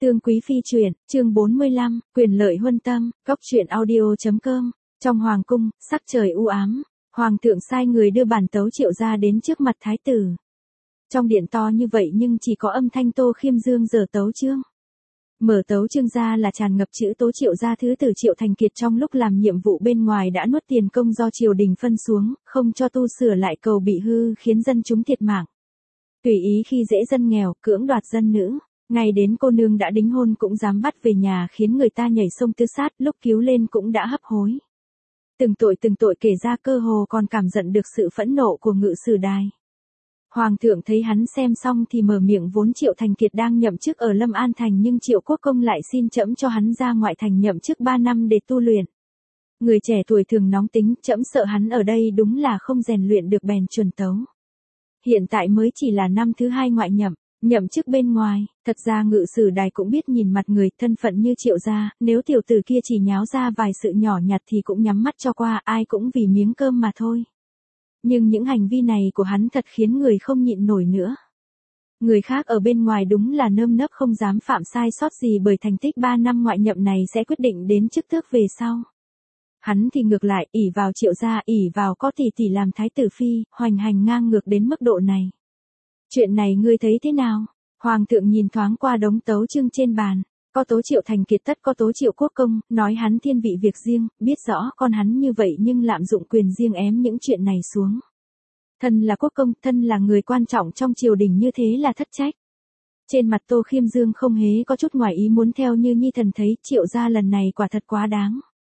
Tương Quý Phi truyện, chương 45, quyền lợi huân tâm, góc truyện audio.com. Trong hoàng cung, sắc trời u ám, hoàng thượng sai người đưa bản tấu Triệu gia đến trước mặt thái tử. Trong điện to như vậy nhưng chỉ có âm thanh Tô Khiêm Dương giở tấu chương. Mở tấu chương ra là tràn ngập chữ tố Triệu gia thứ tử Triệu Thành Kiệt trong lúc làm nhiệm vụ bên ngoài đã nuốt tiền công do triều đình phân xuống, không cho tu sửa lại cầu bị hư khiến dân chúng thiệt mạng. Tùy ý khi dễ dân nghèo, cưỡng đoạt dân nữ. Ngay đến cô nương đã đính hôn cũng dám bắt về nhà khiến người ta nhảy sông tứ sát, lúc cứu lên cũng đã hấp hối. Từng tội kể ra cơ hồ còn cảm nhận được sự phẫn nộ của ngự sử đài. Hoàng thượng thấy hắn xem xong thì mở miệng, vốn Triệu Thành Kiệt đang nhậm chức ở Lâm An Thành nhưng Triệu Quốc Công lại xin trẫm cho hắn ra ngoại thành nhậm chức 3 năm để tu luyện. Người trẻ tuổi thường nóng tính, trẫm sợ hắn ở đây đúng là không rèn luyện được bèn chuẩn tấu. Hiện tại mới chỉ là năm thứ 2 ngoại nhậm chức bên ngoài, thật ra ngự sử đài cũng biết nhìn mặt người, thân phận như Triệu gia, nếu tiểu tử kia chỉ nháo ra vài sự nhỏ nhặt thì cũng nhắm mắt cho qua, ai cũng vì miếng cơm mà thôi. Nhưng những hành vi này của hắn thật khiến người không nhịn nổi nữa. Người khác ở bên ngoài đúng là nơm nớp không dám phạm sai sót gì bởi thành tích 3 năm ngoại nhậm này sẽ quyết định đến chức tước về sau. Hắn thì ngược lại, ỷ vào Triệu gia, ỷ vào có tỷ làm thái tử phi, hoành hành ngang ngược đến mức độ này. Chuyện này ngươi thấy thế nào? Hoàng thượng nhìn thoáng qua đống tấu chương trên bàn, có tố Triệu Thành Kiệt tất có tố Triệu Quốc Công, nói hắn thiên vị việc riêng, biết rõ con hắn như vậy nhưng lạm dụng quyền riêng ém những chuyện này xuống. Thân là quốc công, thân là người quan trọng trong triều đình như thế là thất trách. Trên mặt Tô Khiêm Dương không hề có chút ngoài ý muốn, theo như nhi thần thấy Triệu gia lần này quả thật quá đáng.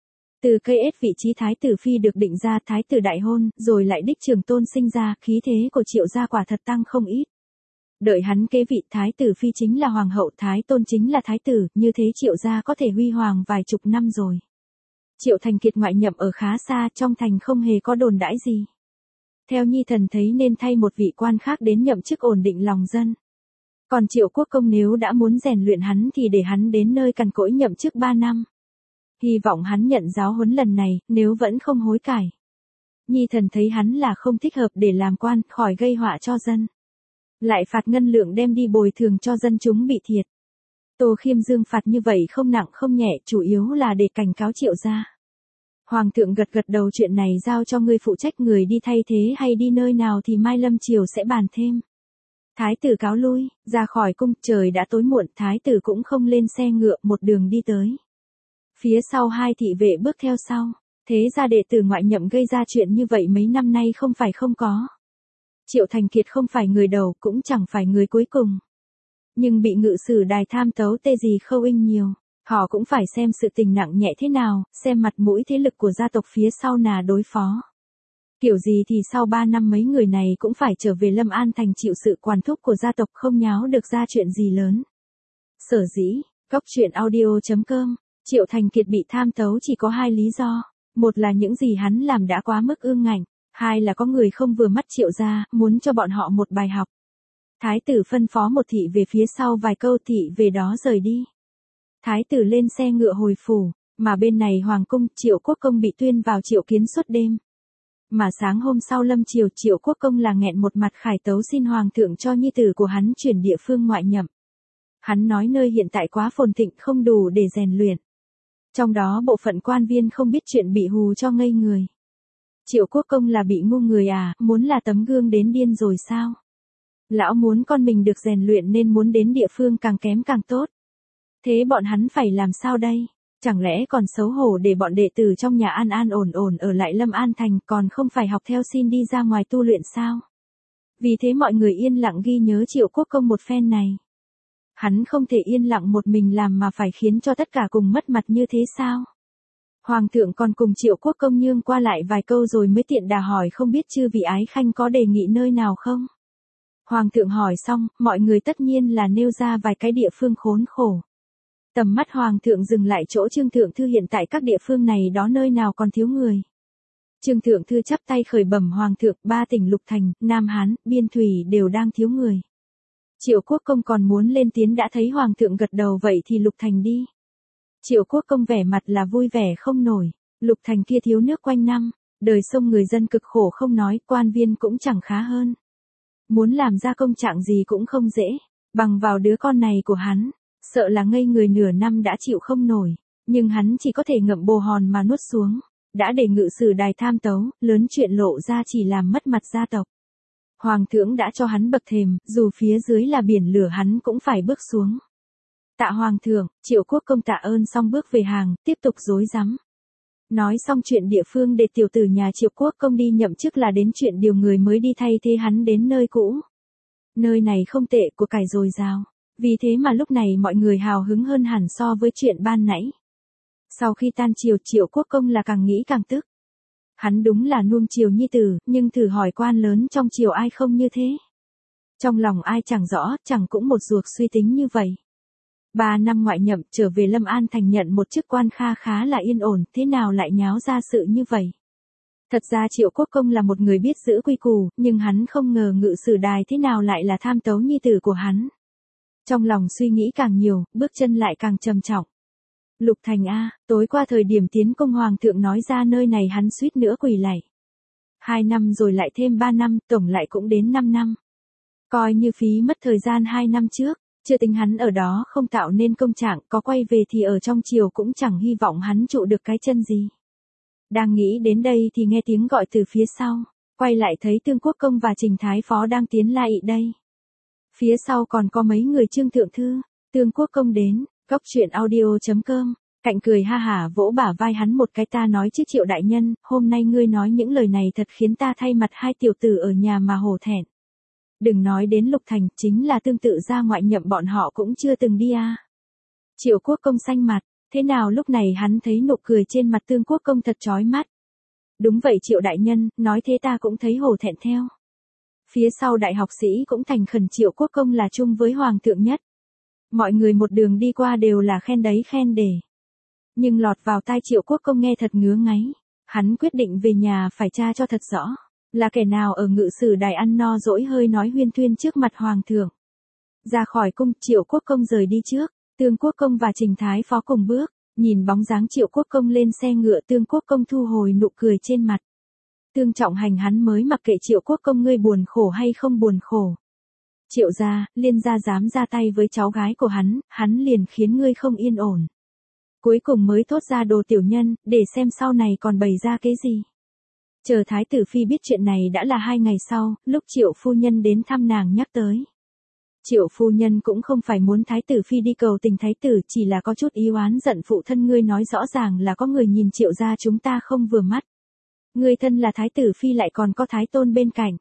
Từ cây ết vị trí thái tử phi được định ra, thái tử đại hôn, rồi lại đích trưởng tôn sinh ra, khí thế của Triệu gia quả thật tăng không ít. Đợi hắn kế vị, thái tử phi chính là hoàng hậu, thái tôn chính là thái tử, như thế Triệu gia có thể huy hoàng vài chục năm rồi. Triệu Thành Kiệt ngoại nhậm ở khá xa, trong thành không hề có đồn đãi gì. Theo nhi thần thấy nên thay một vị quan khác đến nhậm chức ổn định lòng dân. Còn Triệu Quốc Công nếu đã muốn rèn luyện hắn thì để hắn đến nơi cằn cỗi nhậm chức 3 năm. Hy vọng hắn nhận giáo huấn lần này, nếu vẫn không hối cải. Nhi thần thấy hắn là không thích hợp để làm quan, khỏi gây họa cho dân. Lại phạt ngân lượng đem đi bồi thường cho dân chúng bị thiệt. Tô Khiêm Dương phạt như vậy không nặng không nhẹ, chủ yếu là để cảnh cáo Triệu gia. Hoàng thượng gật đầu, chuyện này giao cho ngươi phụ trách, người đi thay thế hay đi nơi nào thì mai lâm chiều sẽ bàn thêm. Thái tử cáo lui, ra khỏi cung, trời đã tối muộn, thái tử cũng không lên xe ngựa, một đường đi tới. Phía sau 2 thị vệ bước theo sau, thế ra đệ tử ngoại nhậm gây ra chuyện như vậy mấy năm nay không phải không có. Triệu Thành Kiệt không phải người đầu, cũng chẳng phải người cuối cùng. Nhưng bị ngự sử đài tham tấu tê gì khâu in nhiều, họ cũng phải xem sự tình nặng nhẹ thế nào, xem mặt mũi thế lực của gia tộc phía sau là đối phó. Kiểu gì thì sau 3 năm mấy người này cũng phải trở về Lâm An Thành chịu sự quản thúc của gia tộc, không nháo được ra chuyện gì lớn. Sở dĩ, góc truyện audio.com. Triệu Thành Kiệt bị tham tấu chỉ có 2 lý do, một là những gì hắn làm đã quá mức ương ngạnh, 2 là có người không vừa mắt Triệu gia, muốn cho bọn họ một bài học. Thái tử phân phó một thị về phía sau vài câu, thị về đó rời đi. Thái tử lên xe ngựa hồi phủ, mà bên này hoàng cung, Triệu Quốc Công bị tuyên vào triệu kiến suốt đêm. Mà sáng hôm sau lâm chiều, Triệu Quốc Công là nghẹn một mặt khải tấu xin hoàng thượng cho nhi tử của hắn chuyển địa phương ngoại nhậm. Hắn nói nơi hiện tại quá phồn thịnh, không đủ để rèn luyện. Trong đó bộ phận quan viên không biết chuyện bị hù cho ngây người. Triệu Quốc Công là bị ngu người à, muốn là tấm gương đến điên rồi sao? Lão muốn con mình được rèn luyện nên muốn đến địa phương càng kém càng tốt. Thế bọn hắn phải làm sao đây? Chẳng lẽ còn xấu hổ để bọn đệ tử trong nhà an ổn ở lại Lâm An Thành, còn không phải học theo xin đi ra ngoài tu luyện sao? Vì thế mọi người yên lặng ghi nhớ Triệu Quốc Công một phen này. Hắn không thể yên lặng một mình làm mà phải khiến cho tất cả cùng mất mặt như thế sao? Hoàng thượng còn cùng Triệu Quốc Công nhương qua lại vài câu rồi mới tiện đà hỏi không biết chư vị ái khanh có đề nghị nơi nào không? Hoàng thượng hỏi xong, mọi người tất nhiên là nêu ra vài cái địa phương khốn khổ. Tầm mắt hoàng thượng dừng lại chỗ Trương Thượng Thư, hiện tại các địa phương này đó nơi nào còn thiếu người. Trương Thượng Thư chắp tay khởi bẩm hoàng thượng, 3 tỉnh Lục Thành, Nam Hán, Biên Thủy đều đang thiếu người. Triệu Quốc Công còn muốn lên tiếng đã thấy hoàng thượng gật đầu, vậy thì Lục Thành đi. Triệu Quốc Công vẻ mặt là vui vẻ không nổi, Lục Thành kia thiếu nước quanh năm, đời sông người dân cực khổ không nói, quan viên cũng chẳng khá hơn. Muốn làm ra công trạng gì cũng không dễ, bằng vào đứa con này của hắn, sợ là ngây người nửa năm đã chịu không nổi, nhưng hắn chỉ có thể ngậm bồ hòn mà nuốt xuống, đã để ngự sử đài tham tấu, lớn chuyện lộ ra chỉ làm mất mặt gia tộc. Hoàng thượng đã cho hắn bậc thềm, dù phía dưới là biển lửa hắn cũng phải bước xuống. Tạ hoàng thượng, Triệu Quốc Công tạ ơn xong bước về hàng, tiếp tục rối rắm. Nói xong chuyện địa phương để tiểu tử nhà Triệu Quốc Công đi nhậm chức là đến chuyện điều người mới đi thay thế hắn đến nơi cũ. Nơi này không tệ, của cải dồi dào. Vì thế mà lúc này mọi người hào hứng hơn hẳn so với chuyện ban nãy. Sau khi tan triều, Triệu Quốc Công là càng nghĩ càng tức. Hắn đúng là nuông chiều nhi tử, nhưng thử hỏi quan lớn trong triều ai không như thế. Trong lòng ai chẳng rõ, chẳng cũng một ruột suy tính như vậy. 3 năm ngoại nhậm trở về Lâm An Thành nhận một chức quan khá là yên ổn, thế nào lại nháo ra sự như vậy. Thật ra Triệu Quốc Công là một người biết giữ quy củ, nhưng hắn không ngờ ngự sử đài thế nào lại là tham tấu nhi tử của hắn. Trong lòng suy nghĩ càng nhiều, bước chân lại càng trầm trọng. Lục Thành a, tối qua thời điểm tiến công hoàng thượng nói ra nơi này hắn suýt nữa quỳ lạy. 2 năm rồi lại thêm 3 năm, tổng lại cũng đến 5 năm. Coi như phí mất thời gian 2 năm trước, chưa tính hắn ở đó không tạo nên công trạng, có quay về thì ở trong triều cũng chẳng hy vọng hắn trụ được cái chân gì. Đang nghĩ đến đây thì nghe tiếng gọi từ phía sau, quay lại thấy Tương Quốc Công và Trình Thái Phó đang tiến lại đây. Phía sau còn có mấy người Trương Thượng Thư. Tương Quốc Công đến, góc truyện audio.com, Cạnh cười ha hả vỗ bả vai hắn một cái, ta nói chứ Triệu đại nhân, hôm nay ngươi nói những lời này thật khiến ta thay mặt hai tiểu tử ở nhà mà hổ thẹn. Đừng nói đến Lục Thành, chính là tương tự ra ngoại nhậm bọn họ cũng chưa từng đi à. Triệu Quốc Công xanh mặt, thế nào lúc này hắn thấy nụ cười trên mặt Tương Quốc Công thật chói mắt. Đúng vậy Triệu đại nhân, nói thế ta cũng thấy hổ thẹn theo. Phía sau đại học sĩ cũng thành khẩn Triệu Quốc Công là chung với hoàng thượng nhất. Mọi người một đường đi qua đều là khen đấy khen để. Nhưng lọt vào tai Triệu Quốc Công nghe thật ngứa ngáy. Hắn quyết định về nhà phải tra cho thật rõ. Là kẻ nào ở ngự sử đài ăn no dỗi hơi nói huyên thuyên trước mặt hoàng thượng. Ra khỏi cung, Triệu Quốc Công rời đi trước. Tương Quốc Công và Trình Thái Phó cùng bước. Nhìn bóng dáng Triệu Quốc Công lên xe ngựa, Tương Quốc Công thu hồi nụ cười trên mặt. Tương Trọng Hành hắn mới mặc kệ Triệu Quốc Công ngươi buồn khổ hay không buồn khổ. Triệu gia, Liên gia dám ra tay với cháu gái của hắn liền khiến ngươi không yên ổn. Cuối cùng mới thốt ra đồ tiểu nhân, để xem sau này còn bày ra cái gì. Chờ Thái tử Phi biết chuyện này đã là 2 ngày sau, lúc Triệu phu nhân đến thăm nàng nhắc tới. Triệu phu nhân cũng không phải muốn Thái tử Phi đi cầu tình Thái tử, chỉ là có chút ý oán giận phụ thân ngươi nói rõ ràng là có người nhìn Triệu gia chúng ta không vừa mắt. Ngươi thân là Thái tử Phi lại còn có Thái tôn bên cạnh.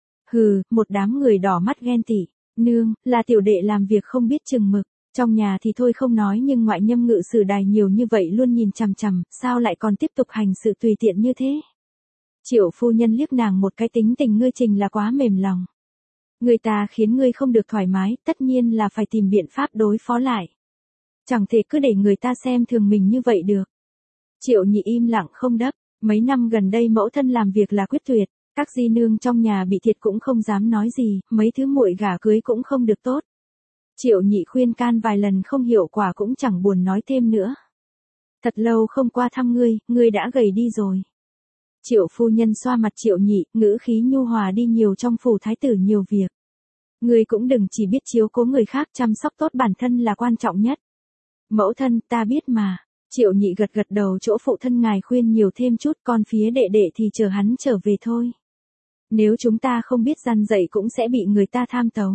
Hừ, một đám người đỏ mắt ghen tị. Nương, là tiểu đệ làm việc không biết chừng mực. Trong nhà thì thôi không nói nhưng ngoại nhâm ngự sử đài nhiều như vậy luôn nhìn chằm chằm, sao lại còn tiếp tục hành sự tùy tiện như thế. Triệu phu nhân liếc nàng một cái, tính tình ngươi Trình là quá mềm lòng. Người ta khiến ngươi không được thoải mái, tất nhiên là phải tìm biện pháp đối phó lại. Chẳng thể cứ để người ta xem thường mình như vậy được. Triệu Nhị im lặng không đáp, mấy năm gần đây mẫu thân làm việc là quyết tuyệt. Các di nương trong nhà bị thiệt cũng không dám nói gì, mấy thứ muội gả cưới cũng không được tốt. Triệu Nhị khuyên can vài lần không hiệu quả cũng chẳng buồn nói thêm nữa. Thật lâu không qua thăm ngươi đã gầy đi rồi. Triệu phu nhân xoa mặt Triệu Nhị, ngữ khí nhu hòa đi nhiều, trong phủ thái tử nhiều việc. Ngươi cũng đừng chỉ biết chiếu cố người khác, chăm sóc tốt bản thân là quan trọng nhất. Mẫu thân, ta biết mà. Triệu Nhị gật gật đầu, chỗ phụ thân ngài khuyên nhiều thêm chút, con phía đệ đệ thì chờ hắn trở về thôi. Nếu chúng ta không biết răn dạy cũng sẽ bị người ta tham tấu.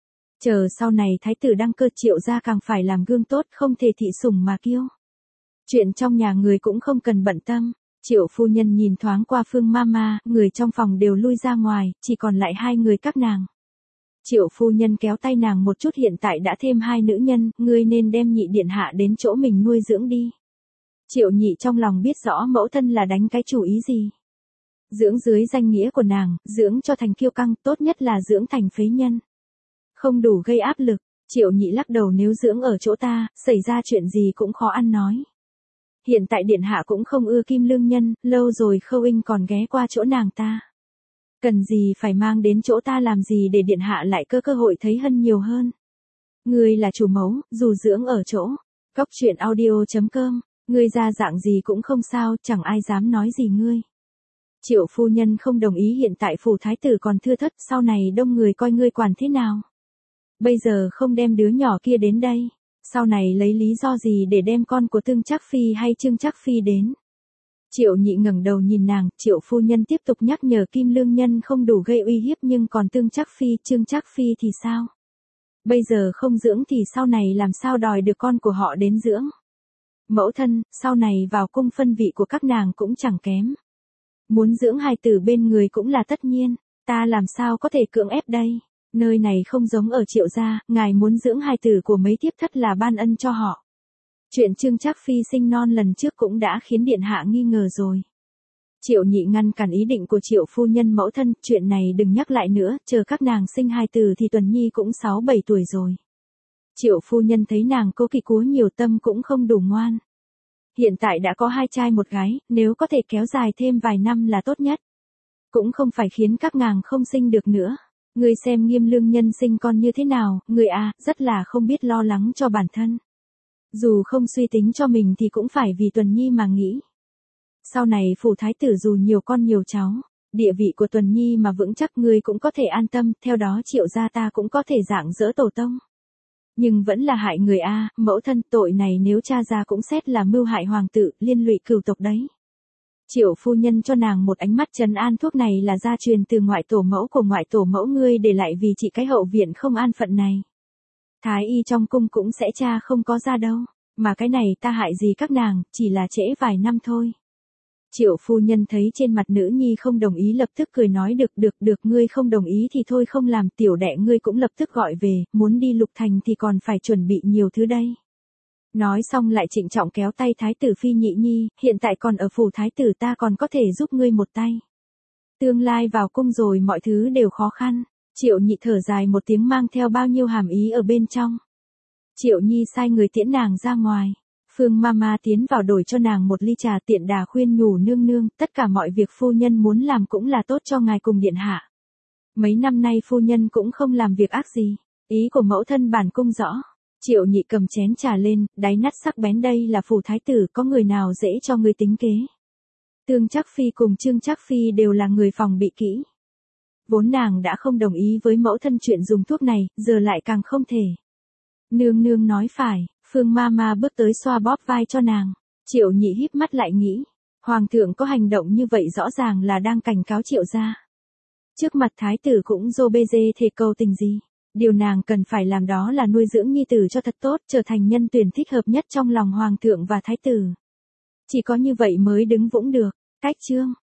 Chờ sau này thái tử đăng cơ, Triệu gia càng phải làm gương tốt, không thể thị sủng mà kiêu. Chuyện trong nhà người cũng không cần bận tâm. Triệu phu nhân nhìn thoáng qua Phương Mama, người trong phòng đều lui ra ngoài, chỉ còn lại 2 người các nàng. Triệu phu nhân kéo tay nàng một chút, hiện tại đã thêm 2 nữ nhân, ngươi nên đem Nhị điện hạ đến chỗ mình nuôi dưỡng đi. Triệu Nhị trong lòng biết rõ mẫu thân là đánh cái chủ ý gì. Dưỡng dưới danh nghĩa của nàng, dưỡng cho thành kiêu căng, tốt nhất là dưỡng thành phế nhân. Không đủ gây áp lực. Triệu Nhị lắc đầu, nếu dưỡng ở chỗ ta, xảy ra chuyện gì cũng khó ăn nói. Hiện tại điện hạ cũng không ưa Kim Lương Nhân, lâu rồi Khâu Inh còn ghé qua chỗ nàng ta. Cần gì phải mang đến chỗ ta làm gì để điện hạ lại cơ hội thấy Hân nhiều hơn. Ngươi là chủ mẫu, dù dưỡng ở chỗ. Góc truyện audio.com, ngươi ra dạng gì cũng không sao, chẳng ai dám nói gì ngươi. Triệu phu nhân không đồng ý, hiện tại phủ thái tử còn thưa thớt, sau này đông người coi ngươi quản thế nào. Bây giờ không đem đứa nhỏ kia đến đây, Sau này lấy lý do gì để đem con của Tương Trác Phi hay Trương Trác Phi đến? Triệu Nhị ngẩng đầu nhìn nàng, Triệu phu nhân tiếp tục nhắc nhở Kim Lương Nhân không đủ gây uy hiếp, nhưng còn Tương Trác Phi, Trương Trác Phi thì sao? Bây giờ không dưỡng thì sau này làm sao đòi được con của họ đến dưỡng? Mẫu thân, sau này vào cung phân vị của các nàng cũng chẳng kém. Muốn dưỡng hài tử bên người cũng là tất nhiên, ta làm sao có thể cưỡng ép đây? Nơi này không giống ở Triệu gia, ngài muốn dưỡng hài tử của mấy thiếp thất là ban ân cho họ. Chuyện Trương Trác Phi sinh non lần trước cũng đã khiến điện hạ nghi ngờ rồi. Triệu Nhị ngăn cản ý định của Triệu phu nhân. Mẫu thân, chuyện này đừng nhắc lại nữa, chờ các nàng sinh hài tử thì Tuần Nhi cũng 6-7 tuổi rồi. Triệu phu nhân thấy nàng cố kỵ cúa nhiều tâm cũng không đủ ngoan. Hiện tại đã có 2 trai 1 gái, nếu có thể kéo dài thêm vài năm là tốt nhất. Cũng không phải khiến các nàng không sinh được nữa. Người xem Nghiêm Lương Nhân sinh con như thế nào, người à, rất là không biết lo lắng cho bản thân. Dù không suy tính cho mình thì cũng phải vì Tuần Nhi mà nghĩ. Sau này phủ thái tử dù nhiều con nhiều cháu, địa vị của Tuần Nhi mà vững chắc ngươi cũng có thể an tâm, theo đó Triệu gia ta cũng có thể rạng rỡ tổ tông. Nhưng vẫn là hại người a, mẫu thân, tội này nếu cha ra cũng xét là mưu hại hoàng tử, liên lụy cửu tộc đấy. Triệu phu nhân cho nàng một ánh mắt trấn an, thuốc này là gia truyền từ ngoại tổ mẫu của ngoại tổ mẫu ngươi để lại vì chỉ cái hậu viện không an phận này. Thái y trong cung cũng sẽ cha không có ra đâu, mà cái này ta hại gì các nàng, chỉ là trễ vài năm thôi. Triệu phu nhân thấy trên mặt nữ nhi không đồng ý lập tức cười nói được, ngươi không đồng ý thì thôi không làm, tiểu đệ ngươi cũng lập tức gọi về, muốn đi Lục Thành thì còn phải chuẩn bị nhiều thứ đây. Nói xong lại trịnh trọng kéo tay thái tử Phi Nhị Nhi, hiện tại còn ở phủ thái tử ta còn có thể giúp ngươi một tay. Tương lai vào cung rồi mọi thứ đều khó khăn. Triệu Nhị thở dài một tiếng mang theo bao nhiêu hàm ý ở bên trong. Triệu Nhi sai người tiễn nàng ra ngoài. Phương Mama tiến vào đổi cho nàng một ly trà, tiện đà khuyên nhủ nương nương, tất cả mọi việc phu nhân muốn làm cũng là tốt cho ngài cùng điện hạ. Mấy năm nay phu nhân cũng không làm việc ác gì, ý của mẫu thân bản cung rõ. Triệu Nhị cầm chén trà lên, đáy nát sắc bén, đây là phủ thái tử, có người nào dễ cho người tính kế. Tương Trác Phi cùng Trương Trác Phi đều là người phòng bị kỹ. Vốn nàng đã không đồng ý với mẫu thân chuyện dùng thuốc này, giờ lại càng không thể. Nương nương nói phải. Phương Mama bước tới xoa bóp vai cho nàng. Triệu Nhị híp mắt lại nghĩ, hoàng thượng có hành động như vậy rõ ràng là đang cảnh cáo Triệu gia. Trước mặt thái tử cũng dô bê dê thể cầu tình gì. Điều nàng cần phải làm đó là nuôi dưỡng nhi tử cho thật tốt, trở thành nhân tuyển thích hợp nhất trong lòng hoàng thượng và thái tử. Chỉ có như vậy mới đứng vững được. Cách chương